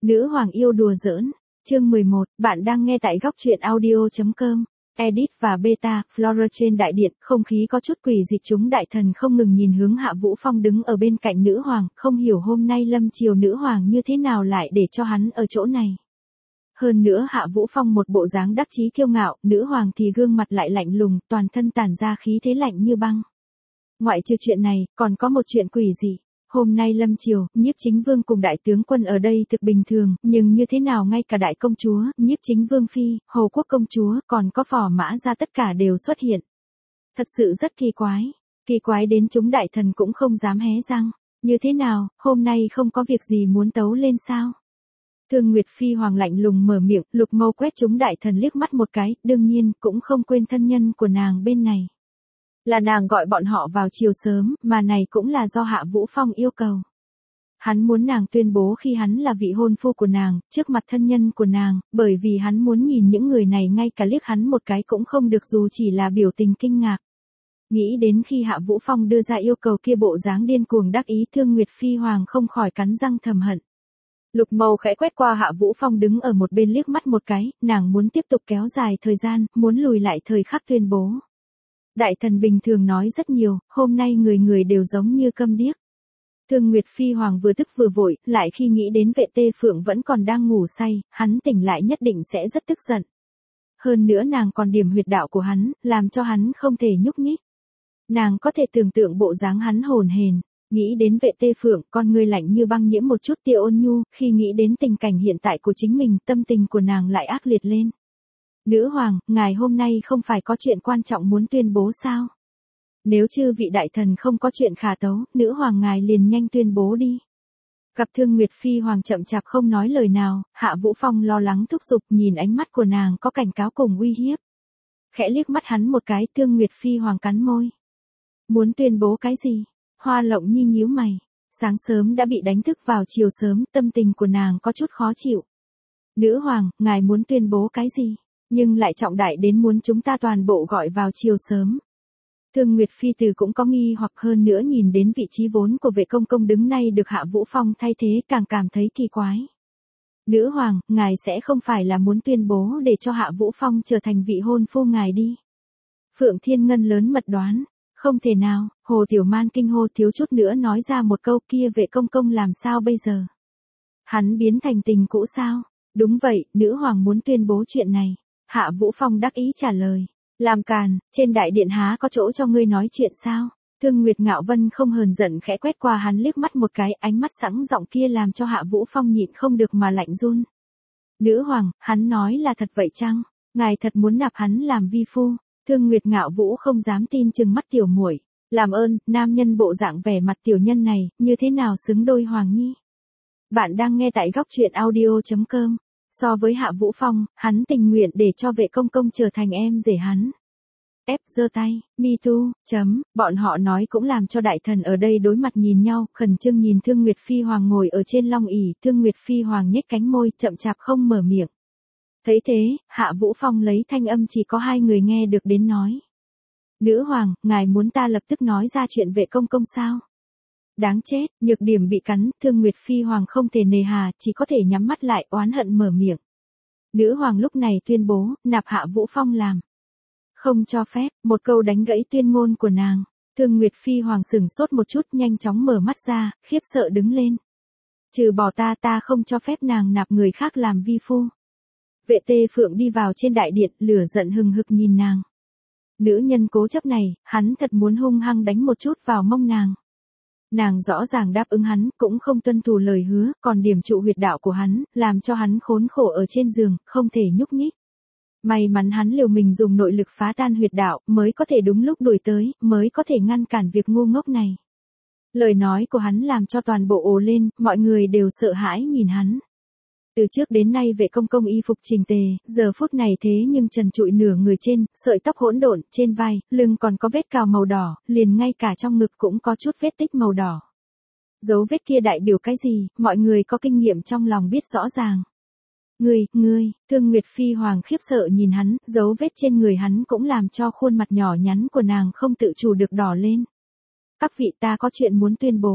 Nữ hoàng yêu đùa giỡn. Chương 11, bạn đang nghe tại góc truyện audio.com. Edit và Beta, Flora trên đại điện, không khí có chút quỷ dị, chúng đại thần không ngừng nhìn hướng Hạ Vũ Phong đứng ở bên cạnh nữ hoàng, không hiểu hôm nay lâm chiều nữ hoàng như thế nào lại để cho hắn ở chỗ này. Hơn nữa Hạ Vũ Phong một bộ dáng đắc chí kiêu ngạo, nữ hoàng thì gương mặt lại lạnh lùng, toàn thân tản ra khí thế lạnh như băng. Ngoại trừ chuyện này, còn có một chuyện quỷ dị. Hôm nay lâm chiều, Nhiếp Chính Vương cùng đại tướng quân ở đây thực bình thường, nhưng như thế nào ngay cả đại công chúa, Nhiếp Chính Vương phi, Hầu quốc công chúa, còn có phò mã ra tất cả đều xuất hiện. Thật sự rất kỳ quái đến chúng đại thần cũng không dám hé răng. Như thế nào, hôm nay không có việc gì muốn tấu lên sao? Thương Nguyệt Phi hoàng lạnh lùng mở miệng, Lục Mâu quét chúng đại thần liếc mắt một cái, đương nhiên cũng không quên thân nhân của nàng bên này. Là nàng gọi bọn họ vào chiều sớm, mà này cũng là do Hạ Vũ Phong yêu cầu. Hắn muốn nàng tuyên bố khi hắn là vị hôn phu của nàng, trước mặt thân nhân của nàng, bởi vì hắn muốn nhìn những người này ngay cả liếc hắn một cái cũng không được dù chỉ là biểu tình kinh ngạc. Nghĩ đến khi Hạ Vũ Phong đưa ra yêu cầu kia bộ dáng điên cuồng đắc ý, Thương Nguyệt Phi hoàng không khỏi cắn răng thầm hận. Lục Mâu khẽ quét qua Hạ Vũ Phong đứng ở một bên liếc mắt một cái, nàng muốn tiếp tục kéo dài thời gian, muốn lùi lại thời khắc tuyên bố. Đại thần bình thường nói rất nhiều, hôm nay người người đều giống như câm điếc. Thương Nguyệt Phi hoàng vừa tức vừa vội, lại khi nghĩ đến Vệ Tê Phượng vẫn còn đang ngủ say, hắn tỉnh lại nhất định sẽ rất tức giận. Hơn nữa nàng còn điểm huyệt đạo của hắn, làm cho hắn không thể nhúc nhích. Nàng có thể tưởng tượng bộ dáng hắn hồn hển, nghĩ đến Vệ Tê Phượng, con ngươi lạnh như băng nhiễm một chút tia ôn nhu, khi nghĩ đến tình cảnh hiện tại của chính mình, tâm tình của nàng lại ác liệt lên. Nữ hoàng, ngài hôm nay không phải có chuyện quan trọng muốn tuyên bố sao? Nếu chư vị đại thần không có chuyện khả tấu, nữ hoàng ngài liền nhanh tuyên bố đi. Gặp Thương Nguyệt Phi hoàng chậm chạp không nói lời nào, Hạ Vũ Phong lo lắng thúc giục, nhìn ánh mắt của nàng có cảnh cáo cùng uy hiếp. Khẽ liếc mắt hắn một cái, Thương Nguyệt Phi hoàng cắn môi. Muốn tuyên bố cái gì? Hoa Lộng Nhi nhíu mày. Sáng sớm đã bị đánh thức vào chiều sớm, tâm tình của nàng có chút khó chịu. Nữ hoàng, ngài muốn tuyên bố cái gì? Nhưng lại trọng đại đến muốn chúng ta toàn bộ gọi vào chiều sớm. Thương Nguyệt Phi tử cũng có nghi hoặc, hơn nữa nhìn đến vị trí vốn của Vệ công công đứng nay được Hạ Vũ Phong thay thế càng cảm thấy kỳ quái. Nữ hoàng, ngài sẽ không phải là muốn tuyên bố để cho Hạ Vũ Phong trở thành vị hôn phu ngài đi. Phượng Thiên Ngân lớn mật đoán. Không thể nào, Hồ Tiểu Man kinh hô thiếu chút nữa nói ra một câu, kia Vệ công công làm sao bây giờ? Hắn biến thành tình cũ sao? Đúng vậy, nữ hoàng muốn tuyên bố chuyện này. Hạ Vũ Phong đắc ý trả lời. Làm càn, trên đại điện há có chỗ cho ngươi nói chuyện sao? Thương Nguyệt Ngạo Vân không hờn giận khẽ quét qua hắn liếc mắt một cái, ánh mắt sẵn giọng kia làm cho Hạ Vũ Phong nhịn không được mà lạnh run. Nữ hoàng, hắn nói là thật vậy chăng? Ngài thật muốn nạp hắn làm vi phu? Thương Nguyệt Ngạo Vũ không dám tin chừng mắt tiểu muội. Làm ơn, nam nhân bộ dạng vẻ mặt tiểu nhân này, như thế nào xứng đôi Hoàng Nhi? Bạn đang nghe tại góc truyện audio.com. So với Hạ Vũ Phong, hắn tình nguyện để cho Vệ công công trở thành em rể hắn. Ép giơ tay, me too, bọn họ nói cũng làm cho đại thần ở đây đối mặt nhìn nhau, khẩn trương nhìn Thương Nguyệt Phi hoàng ngồi ở trên long ỷ, Thương Nguyệt Phi hoàng nhếch cánh môi, chậm chạp không mở miệng. Thấy thế, Hạ Vũ Phong lấy thanh âm chỉ có hai người nghe được đến nói. Nữ hoàng, ngài muốn ta lập tức nói ra chuyện Vệ công công sao? Đáng chết, nhược điểm bị cắn, Thương Nguyệt Phi hoàng không thể nề hà, chỉ có thể nhắm mắt lại oán hận mở miệng. Nữ hoàng lúc này tuyên bố, nạp Hạ Vũ Phong làm. Không cho phép, một câu đánh gãy tuyên ngôn của nàng. Thương Nguyệt Phi hoàng sửng sốt một chút, nhanh chóng mở mắt ra, khiếp sợ đứng lên. Trừ bỏ ta không cho phép nàng nạp người khác làm vi phu. Vệ Tê Phượng đi vào trên đại điện, lửa giận hừng hực nhìn nàng. Nữ nhân cố chấp này, hắn thật muốn hung hăng đánh một chút vào mông nàng. Nàng rõ ràng đáp ứng hắn, cũng không tuân thủ lời hứa, còn điểm trụ huyệt đạo của hắn, làm cho hắn khốn khổ ở trên giường, không thể nhúc nhích. May mắn hắn liều mình dùng nội lực phá tan huyệt đạo, mới có thể đúng lúc đuổi tới, mới có thể ngăn cản việc ngu ngốc này. Lời nói của hắn làm cho toàn bộ ồ lên, mọi người đều sợ hãi nhìn hắn. Từ trước đến nay Vệ công công y phục chỉnh tề, giờ phút này thế nhưng trần trụi nửa người trên, sợi tóc hỗn độn, trên vai, lưng còn có vết cào màu đỏ, liền ngay cả trong ngực cũng có chút vết tích màu đỏ. Dấu vết kia đại biểu cái gì, mọi người có kinh nghiệm trong lòng biết rõ ràng. Ngươi, Thương Nguyệt Phi hoàng khiếp sợ nhìn hắn, dấu vết trên người hắn cũng làm cho khuôn mặt nhỏ nhắn của nàng không tự chủ được đỏ lên. Các vị, ta có chuyện muốn tuyên bố.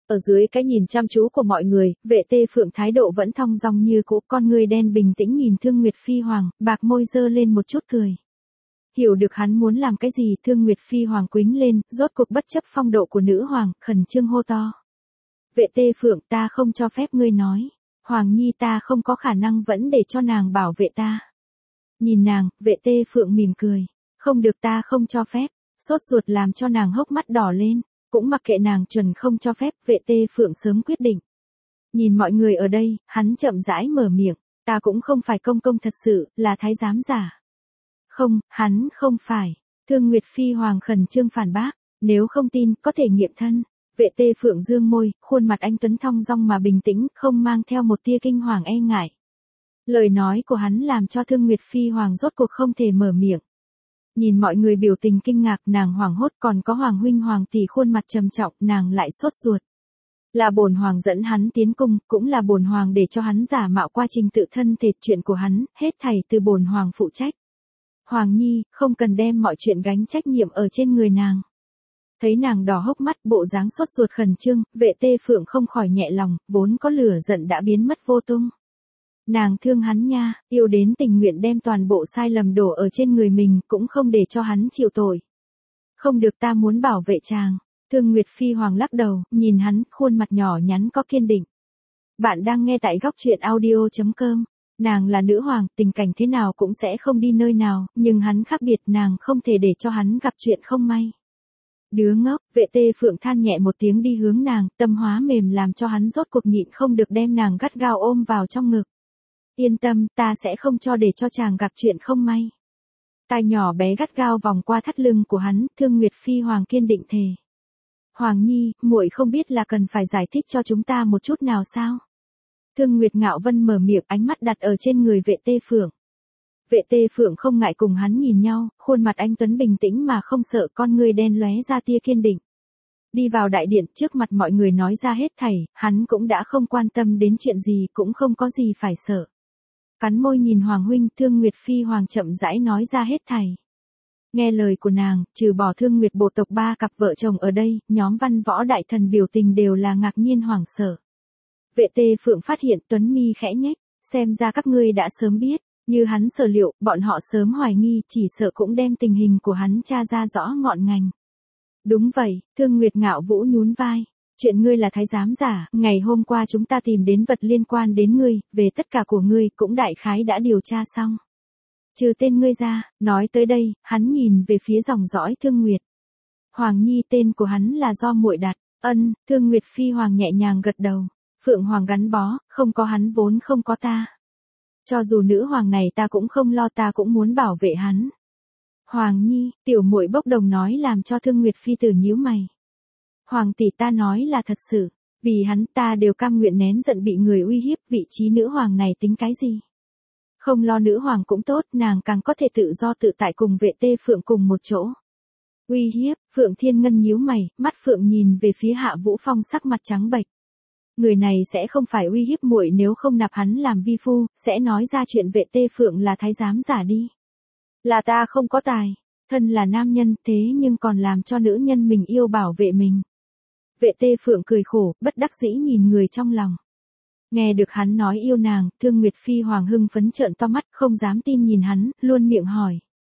Ở dưới cái nhìn chăm chú của mọi người, Vệ Tê Phượng thái độ vẫn thong dong như cũ, con người đen bình tĩnh nhìn Thương Nguyệt Phi Hoàng, bạc môi dơ lên một chút cười. Hiểu được hắn muốn làm cái gì, Thương Nguyệt Phi Hoàng quĩnh lên, rốt cuộc bất chấp phong độ của nữ hoàng, khẩn trương hô to. Vệ Tê Phượng, ta không cho phép ngươi nói. Hoàng nhi ta không có khả năng vẫn để cho nàng bảo vệ ta. Nhìn nàng, Vệ Tê Phượng mỉm cười. Không được, ta không cho phép. Sốt ruột làm cho nàng hốc mắt đỏ lên. Cũng mặc kệ nàng chuẩn không cho phép, Vệ Tê Phượng sớm quyết định. Nhìn mọi người ở đây, hắn chậm rãi mở miệng. Ta cũng không phải công công thật sự, là thái giám giả. Không, hắn không phải. Thương Nguyệt Phi Hoàng khẩn trương phản bác. Nếu không tin, có thể nghiệm thân. Vệ Tê Phượng dương môi, khuôn mặt anh tuấn thong dong mà bình tĩnh, không mang theo một tia kinh hoàng e ngại. Lời nói của hắn làm cho Thương Nguyệt Phi Hoàng rốt cuộc không thể mở miệng. Nhìn mọi người biểu tình kinh ngạc, nàng hoảng hốt, còn có Hoàng huynh Hoàng tỷ khuôn mặt trầm trọng, nàng lại sốt ruột. Là bổn hoàng dẫn hắn tiến cung, cũng là bổn hoàng để cho hắn giả mạo qua trình tự thân thể, chuyện của hắn, hết thảy từ bổn hoàng phụ trách. Hoàng nhi, không cần đem mọi chuyện gánh trách nhiệm ở trên người nàng. Thấy nàng đỏ hốc mắt, bộ dáng sốt ruột khẩn trương, Vệ Tê Phượng không khỏi nhẹ lòng, vốn có lửa giận đã biến mất vô tung. Nàng thương hắn nha, yêu đến tình nguyện đem toàn bộ sai lầm đổ ở trên người mình, cũng không để cho hắn chịu tội. Không được, ta muốn bảo vệ chàng. Thương Nguyệt Phi Hoàng lắc đầu, nhìn hắn, khuôn mặt nhỏ nhắn có kiên định. Bạn đang nghe tại góc truyện audio.com. Nàng là nữ hoàng, tình cảnh thế nào cũng sẽ không đi nơi nào, nhưng hắn khác biệt, nàng không thể để cho hắn gặp chuyện không may. Đứa ngốc, Vệ Tê Phượng than nhẹ một tiếng đi hướng nàng, tâm hóa mềm làm cho hắn rốt cuộc nhịn không được đem nàng gắt gao ôm vào trong ngực. Yên tâm, ta sẽ không cho để cho chàng gặp chuyện không may. Tai nhỏ bé gắt gao vòng qua thắt lưng của hắn, Thương Nguyệt Phi Hoàng kiên định thề. Hoàng nhi, muội không biết là cần phải giải thích cho chúng ta một chút nào sao? Thương Nguyệt Ngạo Vân mở miệng, ánh mắt đặt ở trên người Vệ Tê Phượng. Vệ Tê Phượng không ngại cùng hắn nhìn nhau, khuôn mặt anh tuấn bình tĩnh mà không sợ, con ngươi đen lóe ra tia kiên định. Đi vào đại điện, trước mặt mọi người nói ra hết thảy, hắn cũng đã không quan tâm đến chuyện gì, cũng không có gì phải sợ. Cắn môi nhìn Hoàng huynh, Thương Nguyệt Phi Hoàng chậm rãi nói ra hết thảy. Nghe lời của nàng, trừ bỏ Thương Nguyệt bộ tộc 3 cặp vợ chồng ở đây, nhóm văn võ đại thần biểu tình đều là ngạc nhiên hoảng sợ. Vệ Tê Phượng phát hiện, tuấn mi khẽ nhếch, xem ra các ngươi đã sớm biết. Như hắn sở liệu, bọn họ sớm hoài nghi, chỉ sợ cũng đem tình hình của hắn tra ra rõ ngọn ngành. Đúng vậy, Thương Nguyệt Ngạo Vũ nhún vai. Chuyện ngươi là thái giám giả, ngày hôm qua chúng ta tìm đến vật liên quan đến ngươi, về tất cả của ngươi cũng đại khái đã điều tra xong. Trừ tên ngươi ra, nói tới đây, hắn nhìn về phía dòng dõi Thương Nguyệt. Hoàng nhi, tên của hắn là do muội đặt. Ân, Thương Nguyệt Phi Hoàng nhẹ nhàng gật đầu. Phượng Hoàng gắn bó, không có hắn vốn không có ta. Cho dù nữ hoàng này ta cũng không lo, ta cũng muốn bảo vệ hắn. Hoàng nhi, tiểu muội bốc đồng nói làm cho Thương Nguyệt Phi tử nhíu mày. Hoàng tỷ, ta nói là thật sự, vì hắn ta đều cam nguyện nén giận bị người uy hiếp, vị trí nữ hoàng này tính cái gì? Không lo nữ hoàng cũng tốt, nàng càng có thể tự do tự tại cùng Vệ Tê Phượng cùng một chỗ. Uy hiếp, Phượng Thiên Ngân nhíu mày, mắt Phượng nhìn về phía Hạ Vũ Phong sắc mặt trắng bệch. Người này sẽ không phải uy hiếp muội, nếu không nạp hắn làm vi phu, sẽ nói ra chuyện Vệ Tê Phượng là thái giám giả đi. Là ta không có tài, thân là nam nhân thế nhưng còn làm cho nữ nhân mình yêu bảo vệ mình. Vệ Tê Phượng cười khổ, bất đắc dĩ nhìn người trong lòng. Nghe được hắn nói yêu nàng, Thương Nguyệt Phi Hoàng hưng phấn trợn to mắt, không dám tin nhìn hắn, luôn miệng hỏi.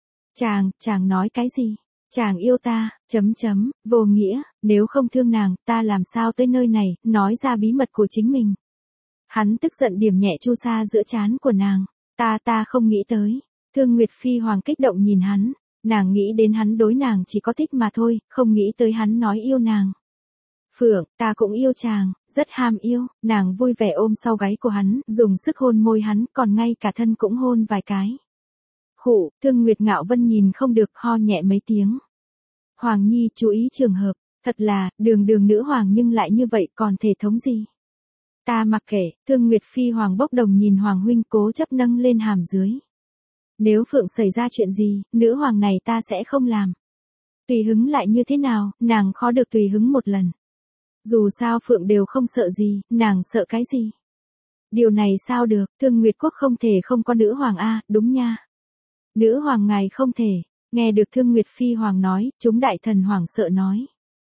Chàng nói cái gì? Chàng yêu ta, vô nghĩa, nếu không thương nàng, ta làm sao tới nơi này, nói ra bí mật của chính mình. Hắn tức giận điểm nhẹ chu sa giữa trán của nàng. Ta không nghĩ tới. Thương Nguyệt Phi Hoàng kích động nhìn hắn, nàng nghĩ đến hắn đối nàng chỉ có thích mà thôi, không nghĩ tới hắn nói yêu nàng. Phượng, ta cũng yêu chàng, rất ham yêu, nàng vui vẻ ôm sau gáy của hắn, dùng sức hôn môi hắn, còn ngay cả thân cũng hôn vài cái. Khụ, Thương Nguyệt Ngạo Vân nhìn không được, ho nhẹ mấy tiếng. Hoàng nhi, chú ý trường hợp, thật là, đường nữ hoàng nhưng lại như vậy, còn thể thống gì? Ta mặc kệ, Thương Nguyệt Phi Hoàng bốc đồng nhìn Hoàng huynh, cố chấp nâng lên hàm dưới. Nếu Phượng xảy ra chuyện gì, nữ hoàng này ta sẽ không làm. Tùy hứng lại như thế nào, nàng khó được tùy hứng một lần. Dù sao Phượng đều không sợ gì, nàng sợ cái gì? Điều này sao được, Thương Nguyệt Quốc không thể không có nữ hoàng a, đúng nha. Nữ hoàng ngài không thể, nghe được Thương Nguyệt Phi Hoàng nói, chúng đại thần hoàng sợ nói.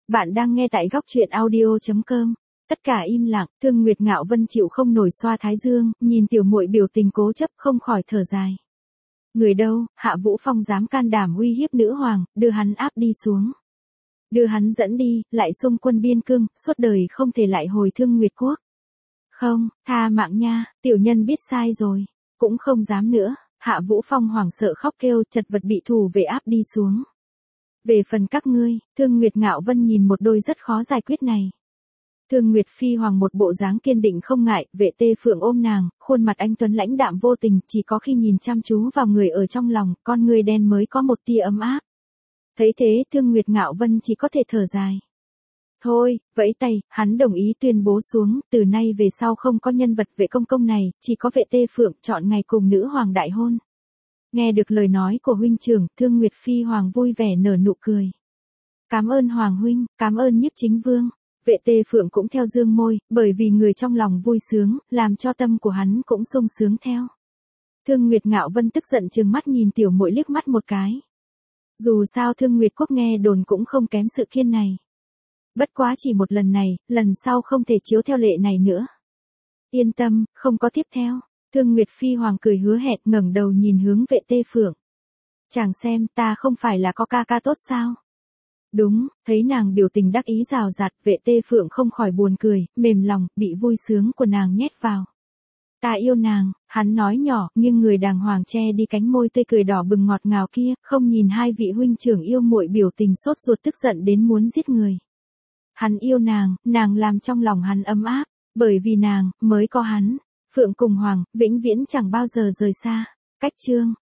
Bạn đang nghe tại góc truyện audio.com. Tất cả im lặng, Thương Nguyệt Ngạo Vân chịu không nổi xoa thái dương, nhìn tiểu muội biểu tình cố chấp không khỏi thở dài. Người đâu, Hạ Vũ Phong dám can đảm uy hiếp nữ hoàng, đưa hắn áp đi xuống. Đưa hắn dẫn đi, lại xung quân biên cương, suốt đời không thể lại hồi Thương Nguyệt quốc. Không, tha mạng nha, tiểu nhân biết sai rồi, cũng không dám nữa. Hạ Vũ Phong hoảng sợ khóc kêu, chật vật bị thủ về áp đi xuống. Về phần các ngươi, Thương Nguyệt Ngạo Vân nhìn một đôi rất khó giải quyết này. Thương Nguyệt Phi Hoàng một bộ dáng kiên định không ngại, Vệ Tê Phượng ôm nàng, khuôn mặt anh tuấn lãnh đạm vô tình, chỉ có khi nhìn chăm chú vào người ở trong lòng, con người đen mới có một tia ấm áp. Thấy thế, Thương Nguyệt Ngạo Vân chỉ có thể thở dài. Thôi, vẫy tay, hắn đồng ý tuyên bố xuống, từ nay về sau không có nhân vật Vệ công công này, chỉ có Vệ Tê Phượng chọn ngày cùng nữ hoàng đại hôn. Nghe được lời nói của huynh trưởng, Thương Nguyệt Phi Hoàng vui vẻ nở nụ cười. Cảm ơn Hoàng huynh, cảm ơn Nhiếp Chính Vương. Vệ Tê Phượng cũng theo dương môi, bởi vì người trong lòng vui sướng, làm cho tâm của hắn cũng sung sướng theo. Thương Nguyệt Ngạo Vân tức giận trừng mắt nhìn tiểu muội liếc mắt một cái. Dù sao Thương Nguyệt quốc nghe đồn cũng không kém sự kiên này. Bất quá chỉ một lần này, lần sau không thể chiếu theo lệ này nữa. Yên tâm, không có tiếp theo. Thương Nguyệt Phi Hoàng cười hứa hẹn ngẩng đầu nhìn hướng Vệ Tê Phượng. Chàng xem, ta không phải là có ca ca tốt sao? Đúng, thấy nàng biểu tình đắc ý rào rạt, Vệ Tê Phượng không khỏi buồn cười, mềm lòng, bị vui sướng của nàng nhét vào. Ta yêu nàng, hắn nói nhỏ, nhưng người đàng hoàng che đi cánh môi tươi cười đỏ bừng ngọt ngào kia, không nhìn hai vị huynh trưởng yêu muội biểu tình sốt ruột tức giận đến muốn giết người. Hắn yêu nàng làm trong lòng hắn ấm áp, bởi vì nàng, mới có hắn. Phượng cùng Hoàng, vĩnh viễn chẳng bao giờ rời xa. Cách chương.